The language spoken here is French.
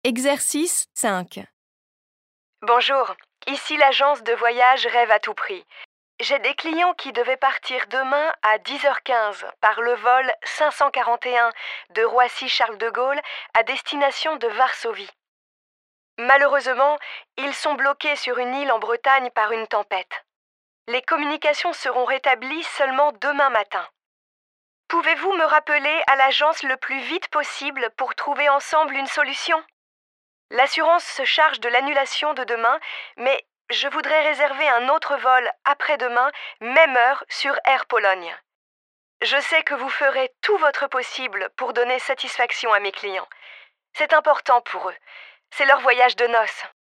Exercice 5. Bonjour, ici l'agence de voyage Rêve à tout prix. J'ai des clients qui devaient partir demain à 10h15 par le vol 541 de Roissy-Charles de Gaulle à destination de Varsovie. Malheureusement, ils sont bloqués sur une île en Bretagne par une tempête. Les communications seront rétablies seulement demain matin. Pouvez-vous me rappeler à l'agence le plus vite possible pour trouver ensemble une solution ? L'assurance se charge de l'annulation de demain, mais je voudrais réserver un autre vol après-demain, même heure, sur Air Pologne. Je sais que vous ferez tout votre possible pour donner satisfaction à mes clients. C'est important pour eux. C'est leur voyage de noces.